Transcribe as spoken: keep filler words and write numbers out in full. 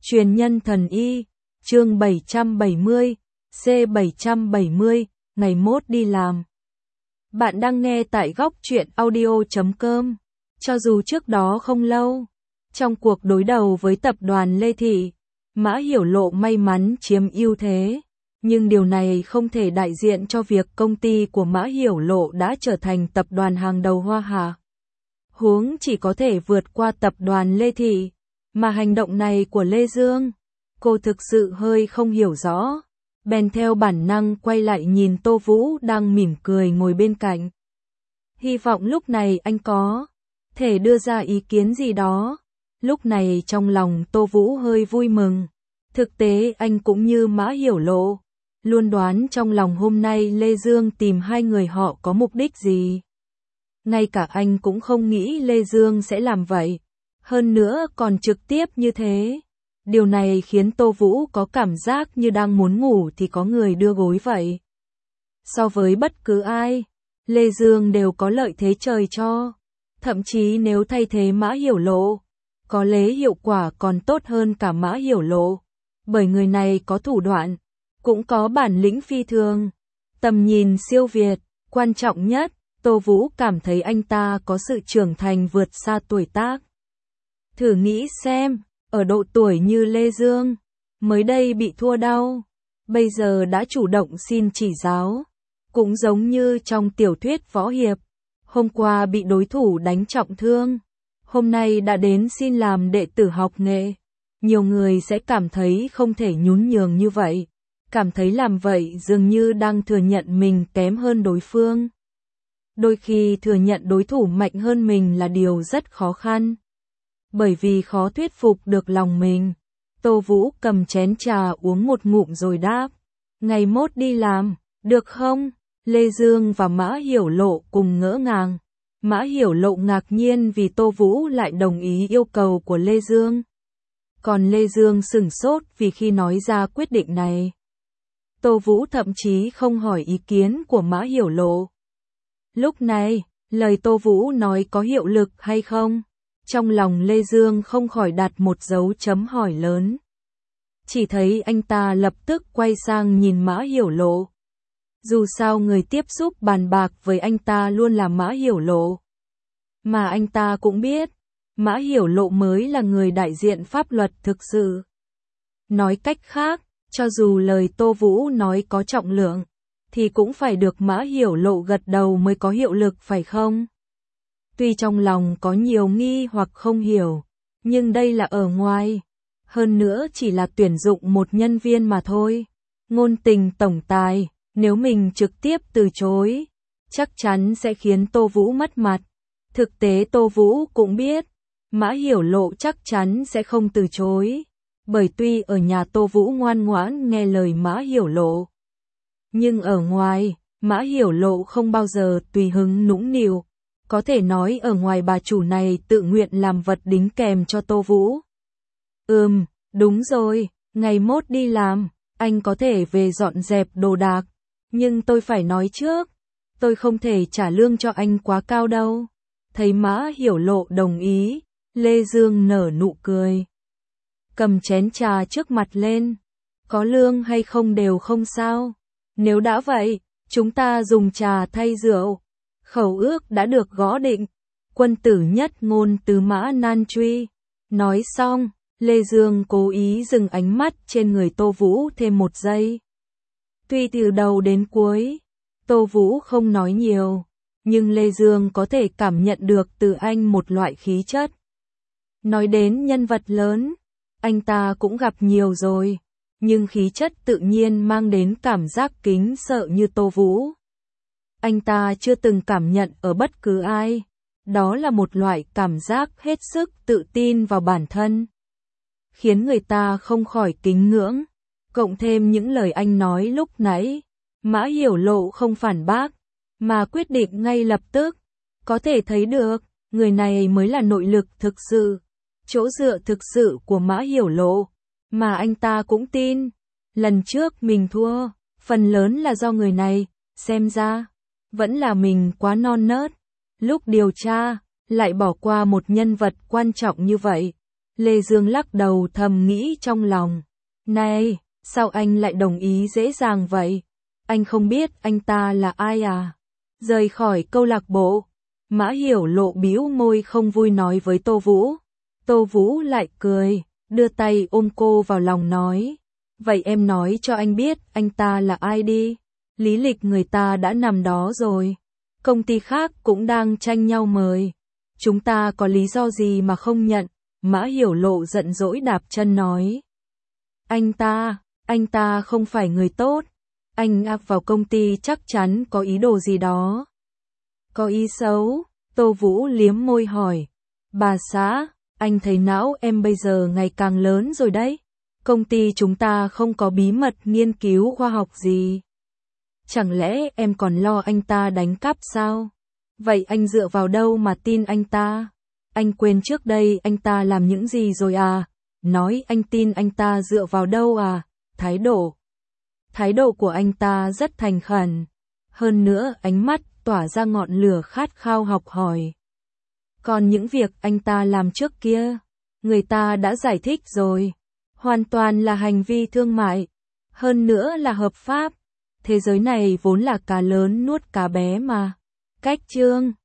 Truyền nhân thần y, chương bảy trăm bảy mươi, C bảy trăm bảy mươi, ngày mốt đi làm. Bạn đang nghe tại góc truyện audio chấm com. Cho dù trước đó không lâu, trong cuộc đối đầu với tập đoàn Lê Thị, Mã Hiểu Lộ may mắn chiếm ưu thế, nhưng điều này không thể đại diện cho việc công ty của Mã Hiểu Lộ đã trở thành tập đoàn hàng đầu Hoa Hạ. Huống chỉ có thể vượt qua tập đoàn Lê Thị, mà hành động này của Lê Dương, cô thực sự hơi không hiểu rõ, bèn theo bản năng quay lại nhìn Tô Vũ đang mỉm cười ngồi bên cạnh. Hy vọng lúc này anh có thể đưa ra ý kiến gì đó. Lúc này trong lòng Tô Vũ hơi vui mừng. Thực tế anh cũng như Mã Hiểu Lộ, luôn đoán trong lòng hôm nay Lê Dương tìm hai người họ có mục đích gì. Ngay cả anh cũng không nghĩ Lê Dương sẽ làm vậy. Hơn nữa còn trực tiếp như thế. Điều này khiến Tô Vũ có cảm giác như đang muốn ngủ thì có người đưa gối vậy. So với bất cứ ai, Lê Dương đều có lợi thế trời cho. Thậm chí nếu thay thế Mã Hiểu Lộ, có lẽ hiệu quả còn tốt hơn cả Mã Hiểu Lộ. Bởi người này có thủ đoạn, cũng có bản lĩnh phi thường, tầm nhìn siêu việt, quan trọng nhất, Tô Vũ cảm thấy anh ta có sự trưởng thành vượt xa tuổi tác. Thử nghĩ xem, ở độ tuổi như Lê Dương, mới đây bị thua đau, bây giờ đã chủ động xin chỉ giáo, cũng giống như trong tiểu thuyết võ hiệp, hôm qua bị đối thủ đánh trọng thương, hôm nay đã đến xin làm đệ tử học nghệ. Nhiều người sẽ cảm thấy không thể nhún nhường như vậy, cảm thấy làm vậy dường như đang thừa nhận mình kém hơn đối phương. Đôi khi thừa nhận đối thủ mạnh hơn mình là điều rất khó khăn. Bởi vì khó thuyết phục được lòng mình, Tô Vũ cầm chén trà uống một ngụm rồi đáp. Ngày mốt đi làm, được không? Lê Dương và Mã Hiểu Lộ cùng ngỡ ngàng. Mã Hiểu Lộ ngạc nhiên vì Tô Vũ lại đồng ý yêu cầu của Lê Dương. Còn Lê Dương sửng sốt vì khi nói ra quyết định này, Tô Vũ thậm chí không hỏi ý kiến của Mã Hiểu Lộ. Lúc này, lời Tô Vũ nói có hiệu lực hay không? Trong lòng Lê Dương không khỏi đặt một dấu chấm hỏi lớn. Chỉ thấy anh ta lập tức quay sang nhìn Mã Hiểu Lộ. Dù sao người tiếp xúc bàn bạc với anh ta luôn là Mã Hiểu Lộ. Mà anh ta cũng biết, Mã Hiểu Lộ mới là người đại diện pháp luật thực sự. Nói cách khác, cho dù lời Tô Vũ nói có trọng lượng, thì cũng phải được Mã Hiểu Lộ gật đầu mới có hiệu lực phải không? Tuy trong lòng có nhiều nghi hoặc không hiểu, nhưng đây là ở ngoài. Hơn nữa chỉ là tuyển dụng một nhân viên mà thôi. Ngôn tình tổng tài, nếu mình trực tiếp từ chối, chắc chắn sẽ khiến Tô Vũ mất mặt. Thực tế Tô Vũ cũng biết, Mã Hiểu Lộ chắc chắn sẽ không từ chối. Bởi tuy ở nhà Tô Vũ ngoan ngoãn nghe lời Mã Hiểu Lộ, nhưng ở ngoài, Mã Hiểu Lộ không bao giờ tùy hứng nũng nịu. Có thể nói ở ngoài bà chủ này tự nguyện làm vật đính kèm cho Tô Vũ. Ừm, đúng rồi, ngày mốt đi làm, anh có thể về dọn dẹp đồ đạc. Nhưng tôi phải nói trước, tôi không thể trả lương cho anh quá cao đâu. Thấy Mã Hiểu Lộ đồng ý, Lê Dương nở nụ cười. Cầm chén trà trước mặt lên. Có lương hay không đều không sao. Nếu đã vậy, chúng ta dùng trà thay rượu. Khẩu ước đã được gõ định. Quân tử nhất ngôn tứ mã nan truy. Nói xong, Lê Dương cố ý dừng ánh mắt trên người Tô Vũ thêm một giây. Tuy từ đầu đến cuối, Tô Vũ không nói nhiều, nhưng Lê Dương có thể cảm nhận được từ anh một loại khí chất. Nói đến nhân vật lớn, anh ta cũng gặp nhiều rồi, nhưng khí chất tự nhiên mang đến cảm giác kính sợ như Tô Vũ. Anh ta chưa từng cảm nhận ở bất cứ ai, đó là một loại cảm giác hết sức tự tin vào bản thân, khiến người ta không khỏi kính ngưỡng. Cộng thêm những lời anh nói lúc nãy, Mã Hiểu Lộ không phản bác, mà quyết định ngay lập tức. Có thể thấy được, người này mới là nội lực thực sự, chỗ dựa thực sự của Mã Hiểu Lộ, mà anh ta cũng tin. Lần trước mình thua, phần lớn là do người này, xem ra, vẫn là mình quá non nớt. Lúc điều tra, lại bỏ qua một nhân vật quan trọng như vậy. Lê Dương lắc đầu thầm nghĩ trong lòng. Này, sao anh lại đồng ý dễ dàng vậy? Anh không biết anh ta là ai à? Rời khỏi câu lạc bộ, Mã Hiểu Lộ bĩu môi không vui nói với Tô Vũ. Tô Vũ lại cười, đưa tay ôm cô vào lòng nói. Vậy em nói cho anh biết anh ta là ai đi. Lý lịch người ta đã nằm đó rồi. Công ty khác cũng đang tranh nhau mời. Chúng ta có lý do gì mà không nhận? Mã Hiểu Lộ giận dỗi đạp chân nói. Anh ta, anh ta không phải người tốt. Anh ác vào công ty chắc chắn có ý đồ gì đó. Có ý xấu? Tô Vũ liếm môi hỏi. Bà xã, anh thấy não em bây giờ ngày càng lớn rồi đấy. Công ty chúng ta không có bí mật nghiên cứu khoa học gì. Chẳng lẽ em còn lo anh ta đánh cắp sao? Vậy anh dựa vào đâu mà tin anh ta? Anh quên trước đây anh ta làm những gì rồi à? Nói anh tin anh ta dựa vào đâu à? Thái độ. Thái độ của anh ta rất thành khẩn. Hơn nữa ánh mắt tỏa ra ngọn lửa khát khao học hỏi. Còn những việc anh ta làm trước kia, người ta đã giải thích rồi. Hoàn toàn là hành vi thương mại. Hơn nữa là hợp pháp. Thế giới này vốn là cá lớn nuốt cá bé mà. Cách chương